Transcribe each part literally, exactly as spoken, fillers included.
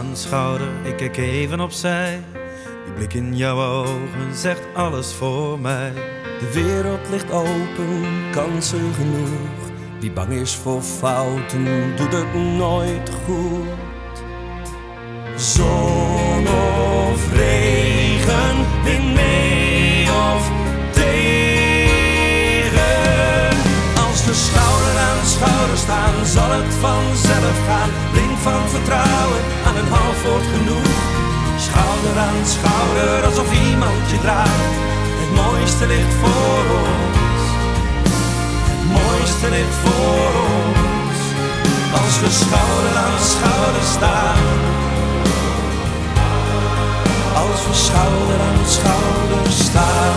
aan schouder, ik kijk even opzij. Die blik in jouw ogen zegt alles voor mij. De wereld ligt open, kansen genoeg. Wie bang is voor fouten, doet het nooit goed. Zon of regen, wind mee of tegen. Als we schouder aan schouder staan, zal het vanzelf gaan. Blink van vertrouwen, aan een half woord genoeg. Schouder aan schouder, alsof iemand je draagt. Het mooiste ligt voor ons. Het mooiste ligt voor ons. Als we schouder aan schouder staan. Als we schouder aan schouder staan.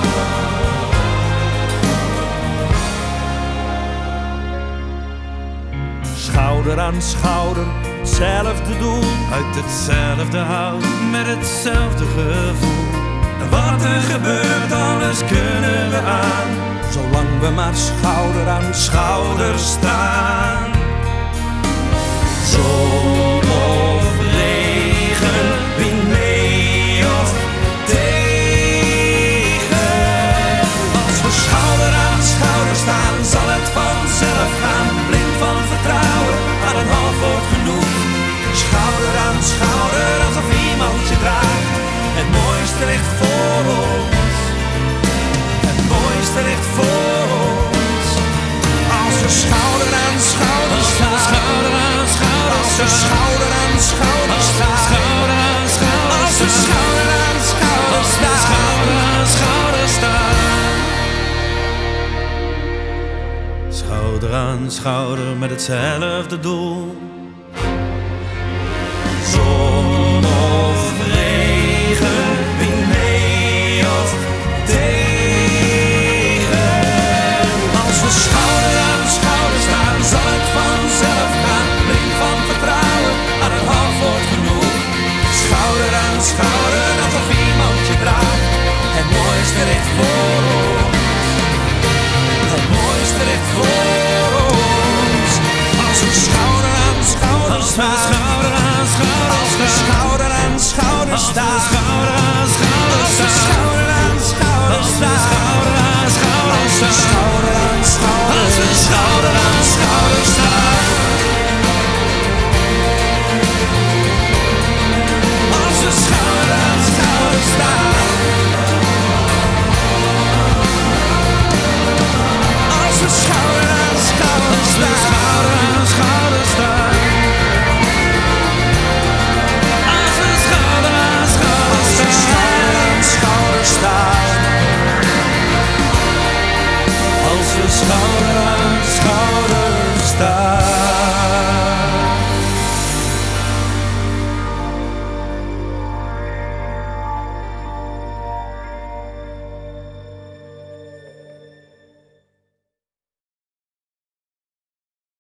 Schouder aan schouder, hetzelfde doel. Uit hetzelfde hout, met hetzelfde gevoel. En wat er gebeurt, alles kunnen we aan. Zolang we maar schouder aan schouder staan. Zon of regen, wind mee of tegen. Als we schouder aan schouder staan, zal het vanzelf gaan. Blind van vertrouwen, aan een half woord genoeg. Schouder aan schouder, alsof iemand je draagt. Het mooiste ligt voor ons. Het mooiste ligt voor ons. Als we schouder aan schouder staan. Schouder aan schouder. Als we schouder aan schouder staan. Schouder aan schouder. Als we schouder aan schouder staan. Schouder aan schouder staan. Schouder aan schouder, met hetzelfde doel. Zon of regen, wind mee of tegen. Als we schouder aan schouder staan, zal het vanzelf gaan. Blink van vertrouwen, aan een half woord genoeg. Schouder aan schouder, alsof iemand je draagt. Het mooiste ligt voor ons. Het mooiste ligt voor ons. Als we schouder aan schouder staan.